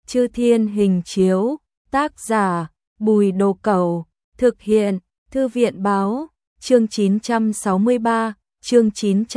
Chư Thiên hình chiếu, tác giả, Bùi Đồ Cẩu, thực hiện, Thư viện báo, chương 963, chương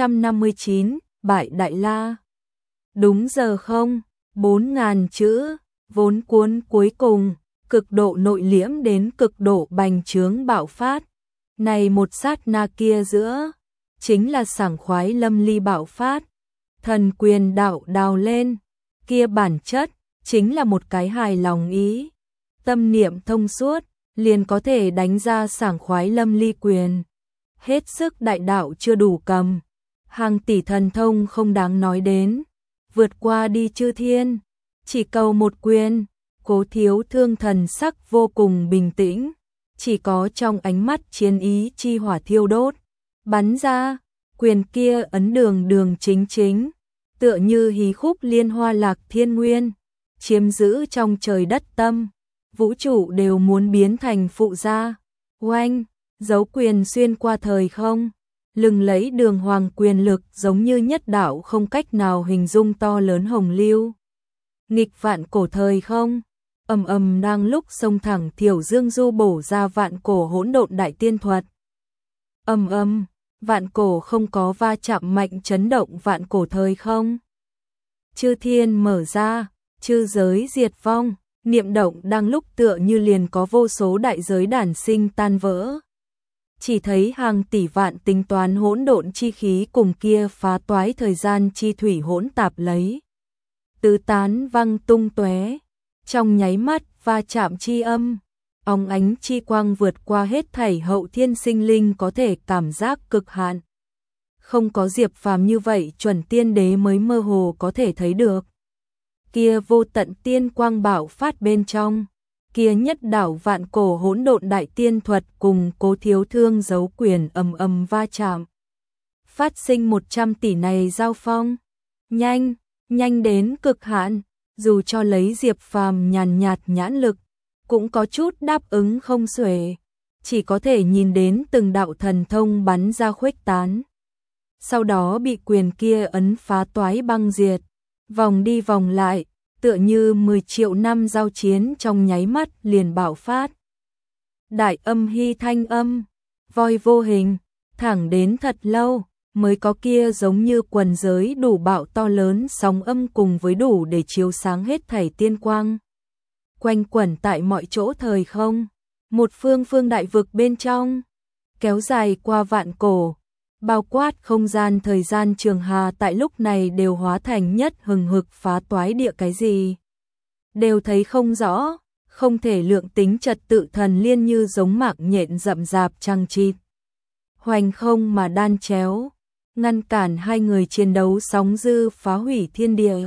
959, Bại Đại La. Đúng giờ không? 4.000 chữ, vốn cuốn cuối cùng, cực độ nội liễm đến cực độ bành trướng bạo phát. Này một sát na kia giữa, chính là sảng khoái lâm ly bạo phát. Thần quyền đạo đào lên, kia bản chất, chính là một cái hài lòng ý. Tâm niệm thông suốt, liền có thể đánh ra sảng khoái lâm ly quyền. Hết sức đại đạo chưa đủ cầm. Hàng tỷ thần thông không đáng nói đến. Vượt qua đi chư thiên. Chỉ cầu một quyền. Cố Thiếu Thương thần sắc vô cùng bình tĩnh. Chỉ có trong ánh mắt chiến ý chi hỏa thiêu đốt. Bắn ra, quyền kia ấn đường đường chính chính. Tựa như hí khúc liên hoa lạc thiên nguyên. Chiếm giữ trong trời đất tâm. Vũ trụ đều muốn biến thành phụ gia. Oanh, dấu quyền xuyên qua thời không. Lừng lấy đường hoàng quyền lực giống như nhất đạo không cách nào hình dung to lớn hồng lưu. Nghịch vạn cổ thời không. Ầm ầm đang lúc sông thẳng Thiểu Dương du bổ ra vạn cổ hỗn độn đại tiên thuật. Ầm ầm, vạn cổ không có va chạm mạnh chấn động vạn cổ thời không. Chư thiên mở ra, chư giới diệt vong, niệm động đang lúc tựa như liền có vô số đại giới đản sinh tan vỡ. Chỉ thấy hàng tỷ vạn tính toán hỗn độn chi khí cùng kia phá toái thời gian chi thủy hỗn tạp lấy. Tứ tán văng tung tóe, trong nháy mắt va chạm chi âm, óng ánh chi quang vượt qua hết thảy hậu thiên sinh linh có thể cảm giác cực hạn. Không có Diệp Phàm như vậy chuẩn tiên đế mới mơ hồ có thể thấy được. Kia vô tận tiên quang bảo phát bên trong, kia nhất đảo vạn cổ hỗn độn đại tiên thuật cùng Cố Thiếu Thương giấu quyền ầm ầm va chạm. Phát sinh 100 tỷ này giao phong, nhanh, nhanh đến cực hạn, dù cho lấy Diệp Phàm nhàn nhạt nhãn lực, cũng có chút đáp ứng không xuể, chỉ có thể nhìn đến từng đạo thần thông bắn ra khuếch tán. Sau đó bị quyền kia ấn phá toái băng diệt, vòng đi vòng lại, tựa như 10 triệu năm giao chiến trong nháy mắt liền bạo phát. Đại âm hy thanh âm, voi vô hình, thẳng đến thật lâu, mới có kia giống như quần giới đủ bạo to lớn sóng âm cùng với đủ để chiếu sáng hết thảy tiên quang. Quanh quẩn tại mọi chỗ thời không, một phương phương đại vực bên trong, kéo dài qua vạn cổ, bao quát không gian thời gian trường hà tại lúc này đều hóa thành nhất hừng hực phá toái địa cái gì. Đều thấy không rõ, không thể lượng tính trật tự thần liên như giống mạng nhện rậm rạp chằng chịt. Hoành không mà đan chéo, ngăn cản hai người chiến đấu sóng dư phá hủy thiên địa.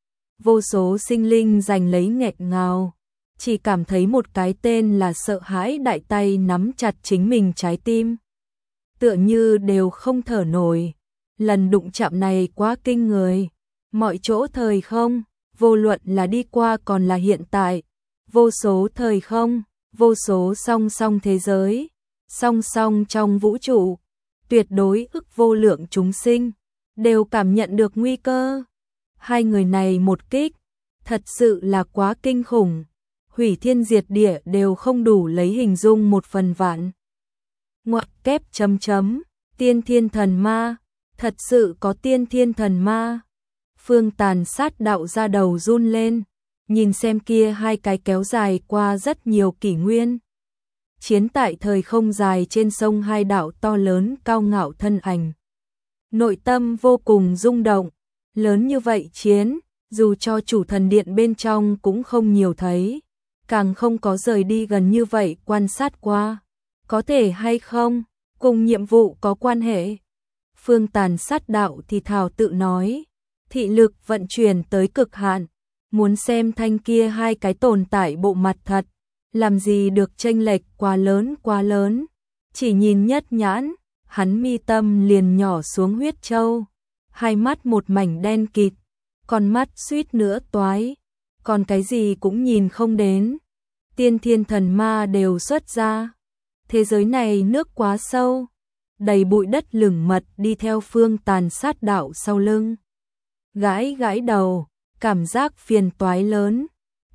Vô số sinh linh giành lấy nghẹn ngào, chỉ cảm thấy một cái tên là sợ hãi đại tay nắm chặt chính mình trái tim. Tựa như đều không thở nổi, lần đụng chạm này quá kinh người, mọi chỗ thời không, vô luận là đi qua còn là hiện tại, vô số thời không, vô số song song thế giới, song song trong vũ trụ, tuyệt đối ức vô lượng chúng sinh, đều cảm nhận được nguy cơ. Hai người này một kích, thật sự là quá kinh khủng, hủy thiên diệt địa đều không đủ lấy hình dung một phần vạn. Ngoặc kép chấm chấm, tiên thiên thần ma, thật sự có tiên thiên thần ma. Phương Tàn sát đạo ra đầu run lên, nhìn xem kia hai cái kéo dài qua rất nhiều kỷ nguyên. Chiến tại thời không dài trên sông hai đạo to lớn cao ngạo thân ảnh. Nội tâm vô cùng rung động, lớn như vậy chiến, dù cho chủ thần điện bên trong cũng không nhiều thấy, càng không có rời đi gần như vậy quan sát qua. Có thể hay không, cùng nhiệm vụ có quan hệ. Phương Tàn sát đạo thì thào tự nói, thị lực vận chuyển tới cực hạn, muốn xem thanh kia hai cái tồn tại bộ mặt thật, làm gì được chênh lệch quá lớn, chỉ nhìn nhất nhãn, hắn mi tâm liền nhỏ xuống huyết châu, hai mắt một mảnh đen kịt, con mắt suýt nữa toái, còn cái gì cũng nhìn không đến, tiên thiên thần ma đều xuất ra. Thế giới này nước quá sâu, đầy bụi đất lửng mật đi theo Phương Tàn sát đạo sau lưng. Gãi gãi đầu, cảm giác phiền toái lớn,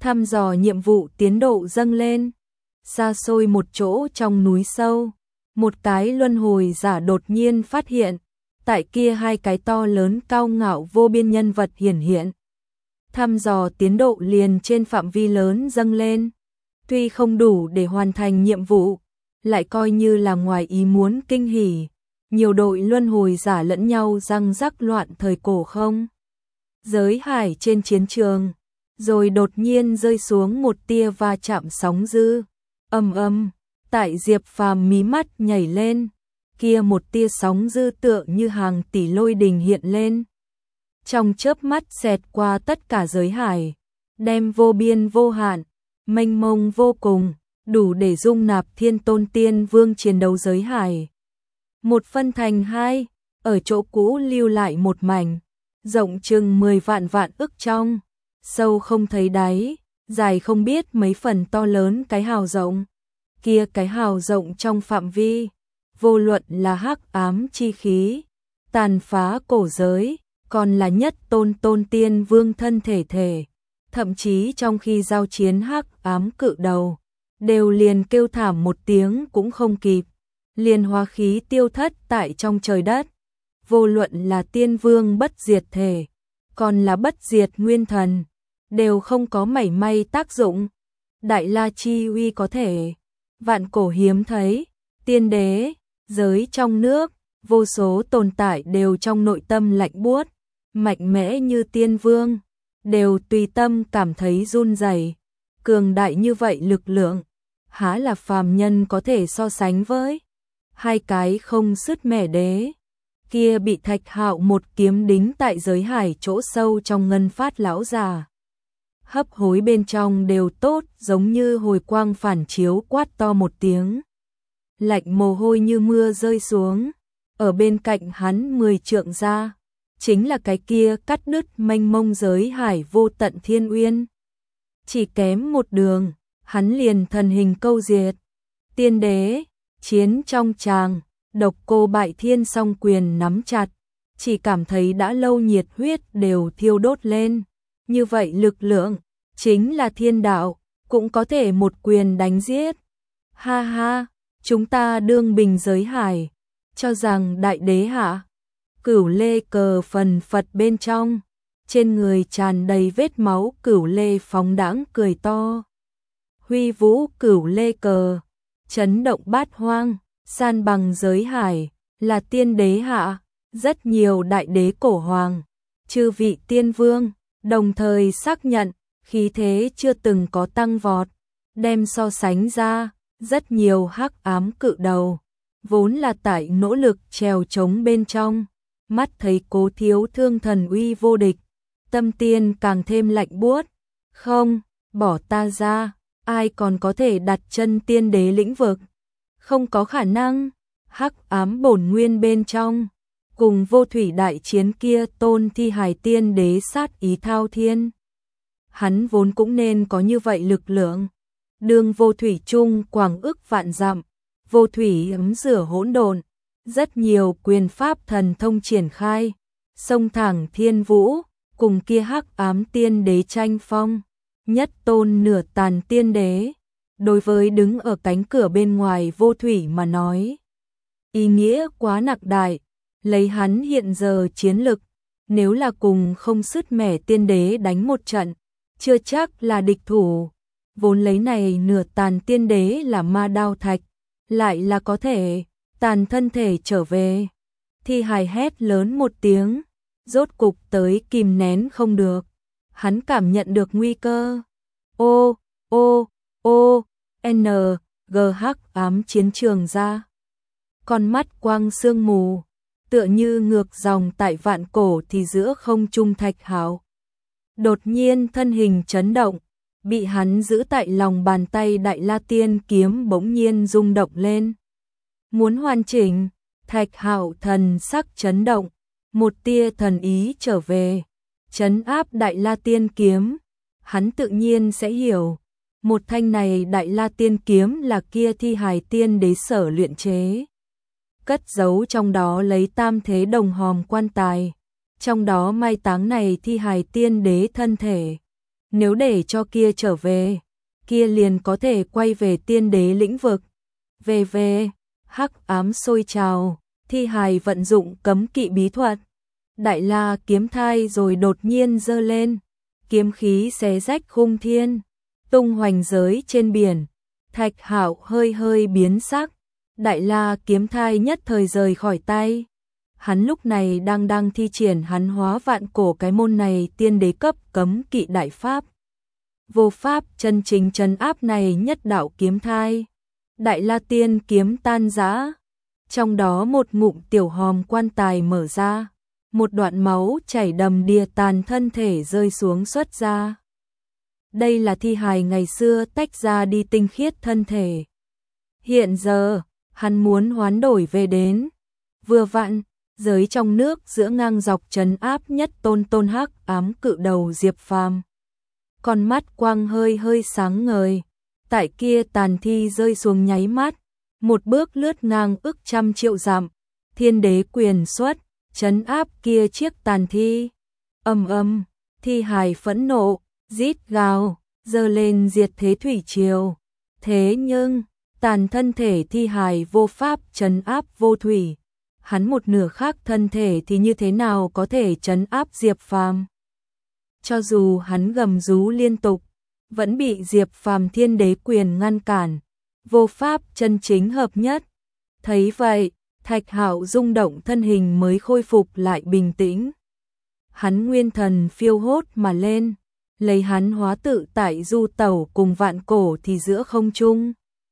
thăm dò nhiệm vụ tiến độ dâng lên. Xa xôi một chỗ trong núi sâu, một cái luân hồi giả đột nhiên phát hiện, tại kia hai cái to lớn cao ngạo vô biên nhân vật hiển hiện. Thăm dò tiến độ liền trên phạm vi lớn dâng lên, tuy không đủ để hoàn thành nhiệm vụ, lại coi như là ngoài ý muốn kinh hỉ. Nhiều đội luân hồi giả lẫn nhau răng rắc loạn thời cổ không. Giới hải trên chiến trường, rồi đột nhiên rơi xuống một tia va chạm sóng dữ. Ầm ầm, tại Diệp Phàm mí mắt nhảy lên, kia một tia sóng dữ tựa như hàng tỷ lôi đình hiện lên. Trong chớp mắt xẹt qua tất cả giới hải, đem vô biên vô hạn, mênh mông vô cùng, đủ để dung nạp Thiên Tôn Tiên Vương chiến đấu giới hải. Một phân thành hai, ở chỗ cũ lưu lại một mảnh, rộng chừng 10 vạn vạn ức trong, sâu không thấy đáy, dài không biết mấy phần to lớn cái hào rộng. Kia cái hào rộng trong phạm vi, vô luận là hắc ám chi khí, tàn phá cổ giới, còn là nhất tôn tiên vương thân thể, thậm chí trong khi giao chiến hắc ám cự đầu, đều liền kêu thảm một tiếng cũng không kịp, liền hóa khí tiêu thất tại trong trời đất. Vô luận là tiên vương bất diệt thể, còn là bất diệt nguyên thần, đều không có mảy may tác dụng. Đại La chi uy có thể vạn cổ hiếm thấy, tiên đế, giới trong nước, vô số tồn tại đều trong nội tâm lạnh buốt, mạnh mẽ như tiên vương, đều tùy tâm cảm thấy run rẩy. Cường đại như vậy lực lượng, há là phàm nhân có thể so sánh với. Hai cái không sứt mẻ đế, kia bị Thạch Hạo một kiếm đính tại giới hải chỗ sâu trong ngân phát lão già. Hấp hối bên trong đều tốt, giống như hồi quang phản chiếu, quát to một tiếng. Lạnh mồ hôi như mưa rơi xuống, ở bên cạnh hắn 10 trượng ra, chính là cái kia cắt đứt mênh mông giới hải vô tận thiên uyên. Chỉ kém một đường, hắn liền thần hình câu diệt. Tiên đế, chiến trong tràng, Độc Cô Bại Thiên song quyền nắm chặt, chỉ cảm thấy đã lâu nhiệt huyết đều thiêu đốt lên. Như vậy lực lượng, chính là thiên đạo, cũng có thể một quyền đánh giết. Ha ha, chúng ta đương bình giới hải, cho rằng đại đế hạ. Cửu Lê cờ phần phật bên trong, trên người tràn đầy vết máu, Cửu Lê phóng đãng cười to. Huy vũ Cửu Lê cờ, chấn động bát hoang, san bằng giới hải, là tiên đế hạ. Rất nhiều đại đế cổ hoàng, chư vị tiên vương, đồng thời xác nhận, khí thế chưa từng có tăng vọt, đem so sánh ra, rất nhiều hắc ám cự đầu, vốn là tại nỗ lực trèo chống bên trong, mắt thấy Cố Thiếu Thương thần uy vô địch, tâm tiên càng thêm lạnh buốt. Không, bỏ ta ra, ai còn có thể đặt chân tiên đế lĩnh vực? Không có khả năng. Hắc ám bổn nguyên bên trong, cùng vô thủy đại chiến kia tôn thi hài tiên đế sát ý thao thiên. Hắn vốn cũng nên có như vậy lực lượng. Đường vô thủy trung quảng ức vạn dặm, vô thủy ấm rửa hỗn độn, rất nhiều quyền pháp thần thông triển khai, sông thẳng thiên vũ, cùng kia hắc ám tiên đế tranh phong, nhất tôn nửa tàn tiên đế. Đối với đứng ở cánh cửa bên ngoài vô thủy mà nói, ý nghĩa quá nặng đại, lấy hắn hiện giờ chiến lực, nếu là cùng không sứt mẻ tiên đế đánh một trận, chưa chắc là địch thủ. Vốn lấy này nửa tàn tiên đế là ma đao thạch, lại là có thể tàn thân thể trở về. Thi hài hét lớn một tiếng, rốt cục tới kìm nén không được. Hắn cảm nhận được nguy cơ. G hắc ám chiến trường ra. Con mắt quang sương mù, tựa như ngược dòng tại vạn cổ thì giữa không trung Thạch Hạo. Đột nhiên thân hình chấn động, bị hắn giữ tại lòng bàn tay Đại La Tiên kiếm bỗng nhiên rung động lên. Muốn hoàn chỉnh, Thạch Hạo thần sắc chấn động, một tia thần ý trở về, trấn áp Đại La Tiên kiếm. Hắn tự nhiên sẽ hiểu, một thanh này Đại La Tiên kiếm là kia thi hài tiên đế sở luyện chế. Cất giấu trong đó lấy tam thế đồng hòm quan tài, trong đó mai táng này thi hài tiên đế thân thể. nếu để cho kia trở về, kia liền có thể quay về tiên đế lĩnh vực. Về, hắc ám sôi trào, thi hài vận dụng cấm kỵ bí thuật. Đại La kiếm thai rồi đột nhiên giơ lên, kiếm khí xé rách khung thiên, tung hoành giới trên biển. Thạch Hạo hơi biến sắc, Đại La kiếm thai nhất thời rời khỏi tay. Hắn lúc này đang thi triển hắn hóa vạn cổ cái môn này tiên đế cấp cấm kỵ đại pháp. Vô pháp chân chính trấn áp này nhất đạo kiếm thai. Đại La tiên kiếm tan rã, trong đó một ngụm tiểu hòm quan tài mở ra, một đoạn máu chảy đầm đìa tàn thân thể rơi xuống xuất ra. Đây là thi hài ngày xưa tách ra đi tinh khiết thân thể. Hiện giờ, hắn muốn hoán đổi về đến. Vừa vặn, giới trong nước giữa ngang dọc trấn áp nhất tôn hắc ám cự đầu Diệp Phàm. Con mắt quang hơi sáng ngời, tại kia tàn thi rơi xuống nháy mắt, một bước lướt ngang ức trăm triệu dặm, thiên đế quyền xuất, trấn áp kia chiếc tàn thi. Ầm, thi hài phẫn nộ, rít gào, giơ lên diệt thế thủy triều. Thế nhưng, tàn thân thể thi hài vô pháp trấn áp vô thủy. Hắn một nửa khác thân thể thì như thế nào có thể trấn áp Diệp Phàm? Cho dù hắn gầm rú liên tục, vẫn bị Diệp Phàm thiên đế quyền ngăn cản, vô pháp chân chính hợp nhất. Thấy vậy, Thạch Hạo rung động thân hình mới khôi phục lại bình tĩnh. Hắn nguyên thần phiêu hốt mà lên, lấy hắn hóa tự tại du tẩu cùng vạn cổ thì giữa không trung.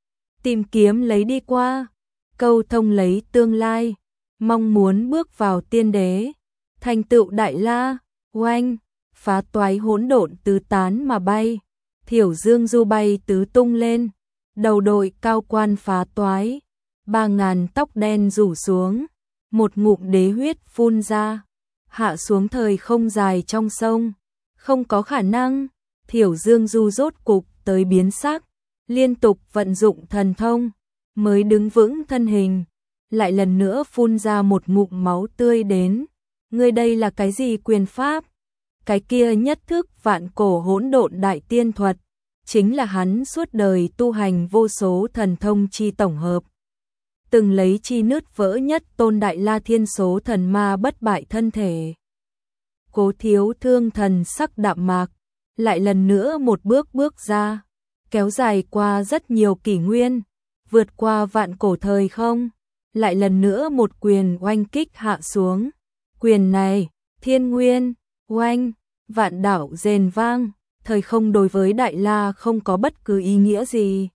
Tìm kiếm lấy đi qua, câu thông lấy tương lai, mong muốn bước vào tiên đế, thành tựu Đại La, oanh, phá toái hỗn độn tứ tán mà bay, Thiểu Dương du bay tứ tung lên, đầu đội cao quan phá toái, 3000 tóc đen rủ xuống, một ngụm đế huyết phun ra, hạ xuống thời không dài trong sông, không có khả năng. Thiểu Dương du rốt cục tới biến sắc, liên tục vận dụng thần thông, mới đứng vững thân hình, lại lần nữa phun ra một ngụm máu tươi đến. Ngươi đây là cái gì quyền pháp? Cái kia nhất thức vạn cổ hỗn độn đại tiên thuật, chính là hắn suốt đời tu hành vô số thần thông chi tổng hợp. Từng lấy chi nứt vỡ nhất tôn Đại La thiên số thần ma bất bại thân thể. Cố Thiếu Thương thần sắc đạm mạc, lại lần nữa một bước ra, kéo dài qua rất nhiều kỷ nguyên, vượt qua vạn cổ thời không, lại lần nữa một quyền oanh kích hạ xuống. Quyền này, thiên nguyên, oanh, vạn đảo rền vang, thời không đối với Đại La không có bất cứ ý nghĩa gì.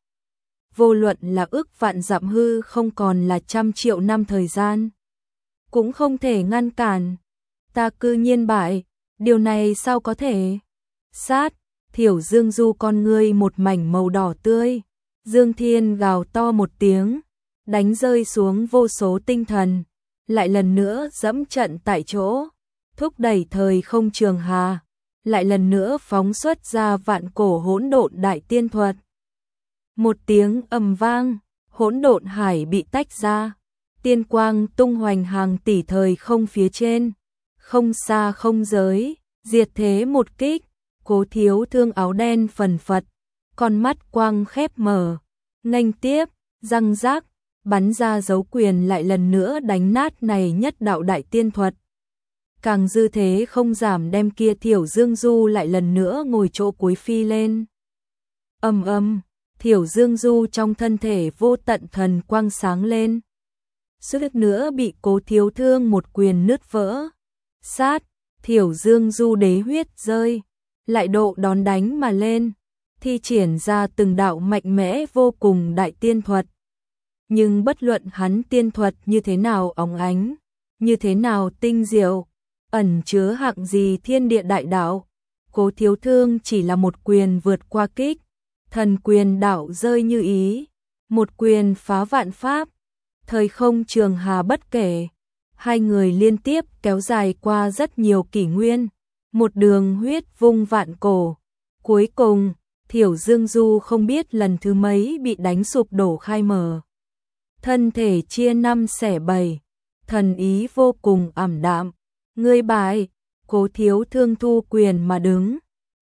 Vô luận là ước vạn dặm hư không còn là trăm triệu năm thời gian, cũng không thể ngăn cản. Ta cư nhiên bại, điều này sao có thể? Sát, Thiểu Dương du con ngươi một mảnh màu đỏ tươi, Dương Thiên gào to một tiếng, đánh rơi xuống vô số tinh thần, lại lần nữa dẫm trận tại chỗ, thúc đẩy thời không trường hà, lại lần nữa phóng xuất ra vạn cổ hỗn độn đại tiên thuật. Một tiếng ầm vang, hỗn độn hải bị tách ra, tiên quang tung hoành hàng tỷ thời không phía trên, không xa không giới, diệt thế một kích. Cố Thiếu Thương áo đen phần phật, con mắt quang khép mở, nghênh tiếp, răng rác, bắn ra dấu quyền lại lần nữa đánh nát này nhất đạo đại tiên thuật. Càng dư thế không giảm đem kia Thiểu Dương du lại lần nữa ngồi chỗ cuối phi lên. Ầm, Thiểu Dương du trong thân thể vô tận thần quang sáng lên, suýt nữa bị Cố Thiếu Thương một quyền nứt vỡ. Sát, Thiểu Dương du đế huyết rơi, lại độ đón đánh mà lên, thi triển ra từng đạo mạnh mẽ vô cùng đại tiên thuật. Nhưng bất luận hắn tiên thuật như thế nào óng ánh, như thế nào tinh diệu, ẩn chứa hạng gì thiên địa đại đạo, Cố Thiếu Thương chỉ là một quyền vượt qua kích, thần quyền đạo rơi như ý, một quyền phá vạn pháp, thời không trường hà bất kể. Hai người liên tiếp kéo dài qua rất nhiều kỷ nguyên, một đường huyết vung vạn cổ. Cuối cùng, Thiểu Dương du không biết lần thứ mấy bị đánh sụp đổ khai mở. Thân thể chia năm xẻ bảy, thần ý vô cùng ảm đạm. Ngươi bại, Cố Thiếu Thương thu quyền mà đứng,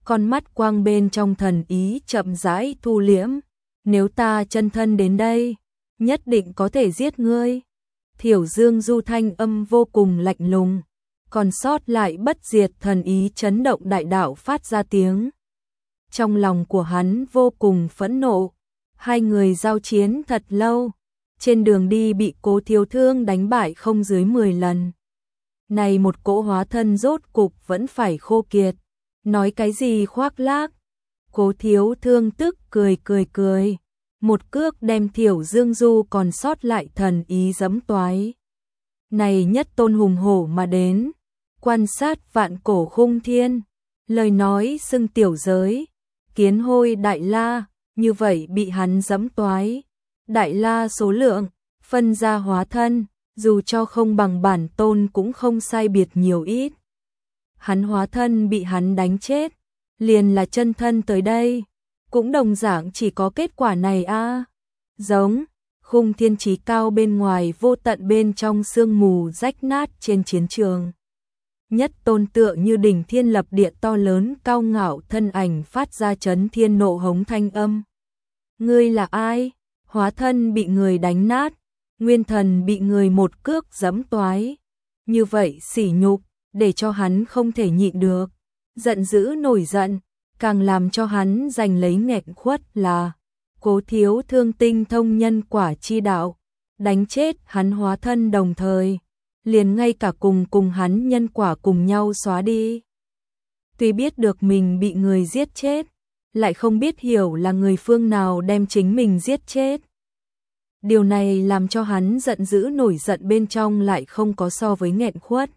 con mắt quang bên trong thần ý chậm rãi thu liễm. Nếu ta chân thân đến đây, nhất định có thể giết ngươi. Thiểu Dương Du thanh âm vô cùng lạnh lùng, còn sót lại bất diệt thần ý chấn động đại đạo phát ra tiếng. Trong lòng của hắn vô cùng phẫn nộ, hai người giao chiến thật lâu, trên đường đi bị Cố Thiếu Thương đánh bại không dưới 10 lần. Này một cỗ hóa thân rốt cục vẫn phải khô kiệt, nói cái gì khoác lác. Cố Thiếu Thương tức cười, một cước đem Thiểu Dương Du còn sót lại thần ý giẫm toái. Này nhất tôn hùng hổ mà đến, quan sát vạn cổ khung thiên, lời nói xưng tiểu giới, kiến hôi đại la, như vậy bị hắn giẫm toái. Đại la số lượng, phân ra hóa thân, dù cho không bằng bản tôn cũng không sai biệt nhiều ít. Hắn hóa thân bị hắn đánh chết, liền là chân thân tới đây, cũng đồng dạng chỉ có kết quả này a. Giống, khung thiên chí cao bên ngoài vô tận bên trong sương mù rách nát trên chiến trường. Nhất tôn tựa như đỉnh thiên lập địa to lớn cao ngạo thân ảnh phát ra chấn thiên nộ hống thanh âm. Ngươi là ai? Hóa thân bị người đánh nát, nguyên thần bị người một cước giẫm toái. Như vậy sỉ nhục, để cho hắn không thể nhịn được. Giận dữ nổi giận, càng làm cho hắn giành lấy nghẹn khuất là Cố Thiếu Thương tinh thông nhân quả chi đạo, đánh chết hắn hóa thân đồng thời, liền ngay cả cùng hắn nhân quả cùng nhau xóa đi. Tuy biết được mình bị người giết chết, lại không biết hiểu là người phương nào đem chính mình giết chết. Điều này làm cho hắn giận dữ nổi giận bên trong lại không có so với nghẹn khuất.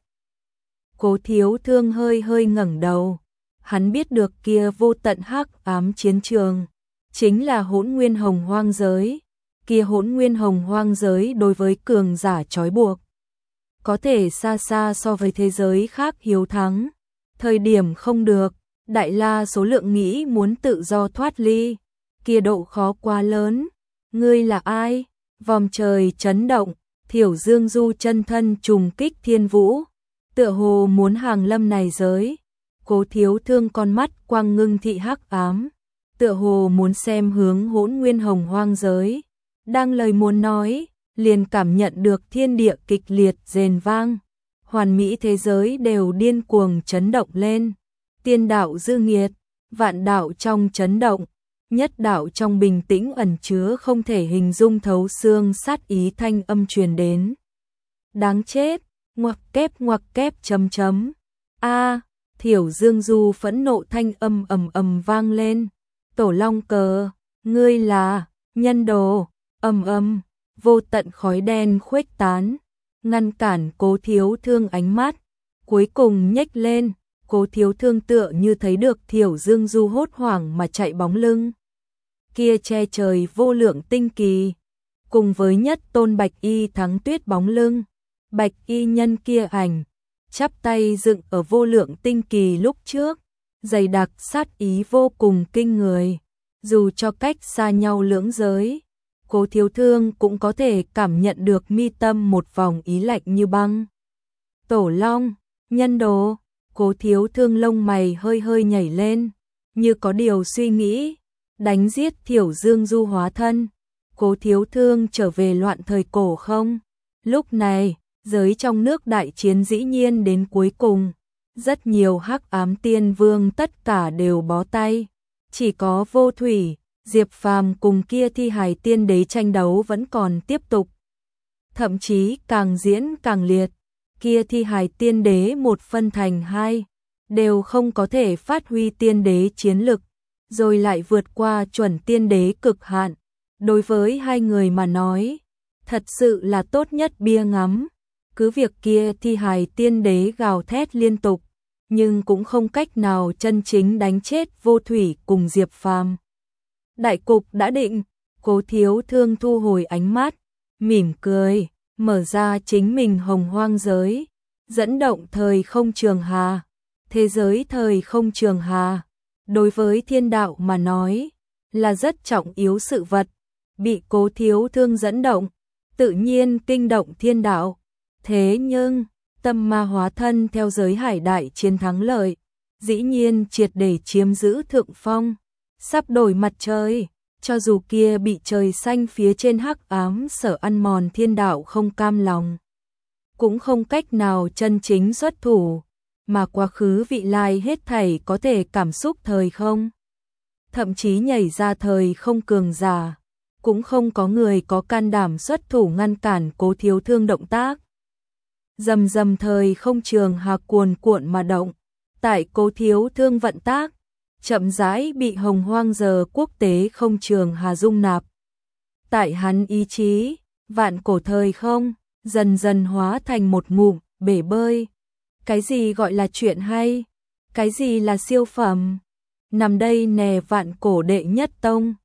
Cố Thiếu Thương hơi ngẩng đầu, hắn biết được kia vô tận hắc ám chiến trường, chính là Hỗn Nguyên Hồng Hoang giới. Kia Hỗn Nguyên Hồng Hoang giới đối với cường giả trói buộc, có thể xa xa so với thế giới khác hiếu thắng. Thời điểm không được, đại la số lượng nghĩ muốn tự do thoát ly, kia độ khó quá lớn. Ngươi là ai? Vòm trời chấn động, Thiểu Dương Du chân thân trùng kích thiên vũ, tựa hồ muốn hàng lâm này giới. Cố Thiếu Thương con mắt quang ngưng thị hắc ám, tựa hồ muốn xem hướng Hỗn Nguyên Hồng Hoang giới. Đang lời muốn nói, liền cảm nhận được thiên địa kịch liệt rền vang, hoàn mỹ thế giới đều điên cuồng chấn động lên. Tiên đạo dư nghiệt, vạn đạo trong chấn động, nhất đạo trong bình tĩnh ẩn chứa không thể hình dung thấu xương sát ý thanh âm truyền đến. Đáng chết, ngoặc kép chấm. A, Thiểu Dương Du phẫn nộ thanh âm ầm vang lên. Tổ Long Cờ, ngươi là nhân đồ. Ầm, vô tận khói đen khuếch tán, ngăn cản Cố Thiếu Thương ánh mắt, cuối cùng nhếch lên. Cố Thiếu Thương tựa như thấy được Thiểu Dương Du hốt hoảng mà chạy bóng lưng. Kia che trời vô lượng tinh kỳ, cùng với nhất tôn Bạch Y Thắng Tuyết bóng lưng, Bạch Y nhân kia ảnh, chắp tay dựng ở vô lượng tinh kỳ lúc trước, dày đặc sát ý vô cùng kinh người. Dù cho cách xa nhau lưỡng giới, Cố Thiếu Thương cũng có thể cảm nhận được mi tâm một vòng ý lạnh như băng. Tổ Long, nhân đồ. Cố Thiếu Thương lông mày hơi nhảy lên, như có điều suy nghĩ. Đánh giết Thiểu Dương Du hóa thân, Cố Thiếu Thương trở về loạn thời cổ không? Lúc này, giới trong nước đại chiến dĩ nhiên đến cuối cùng, rất nhiều hắc ám tiên vương tất cả đều bó tay, chỉ có Vô Thủy, Diệp Phàm cùng kia thi hài tiên đế tranh đấu vẫn còn tiếp tục. Thậm chí càng diễn càng liệt, kia thi hài tiên đế một phân thành hai, đều không có thể phát huy tiên đế chiến lực, rồi lại vượt qua chuẩn tiên đế cực hạn. Đối với hai người mà nói, thật sự là tốt nhất bia ngắm. Cứ việc kia thi hài tiên đế gào thét liên tục, nhưng cũng không cách nào chân chính đánh chết Vô Thủy cùng Diệp Phàm. Đại cục đã định, Cố Thiếu Thương thu hồi ánh mắt, mỉm cười, mở ra chính mình hồng hoang giới, dẫn động thời không trường hà. Thế giới thời không trường hà, đối với thiên đạo mà nói, là rất trọng yếu sự vật, bị Cố Thiếu Thương dẫn động, tự nhiên kinh động thiên đạo. Thế nhưng, tâm ma hóa thân theo giới hải đại chiến thắng lợi, dĩ nhiên triệt để chiếm giữ thượng phong, sắp đổi mặt trời, cho dù kia bị trời xanh phía trên hắc ám sở ăn mòn thiên đạo không cam lòng, cũng không cách nào chân chính xuất thủ, mà quá khứ vị lai hết thảy có thể cảm xúc thời không, thậm chí nhảy ra thời không cường giả, cũng không có người có can đảm xuất thủ ngăn cản Cố Thiếu Thương động tác. Rầm rầm thời không trường hà cuồn cuộn mà động, tại Cố Thiếu Thương vận tác, chậm rãi bị Hồng Hoang giờ quốc tế không trường hà dung nạp. Tại hắn ý chí, vạn cổ thời không dần dần hóa thành một ngụm bể bơi. Cái gì gọi là chuyện hay? Cái gì là siêu phẩm? Nằm đây nè vạn cổ đệ nhất tông,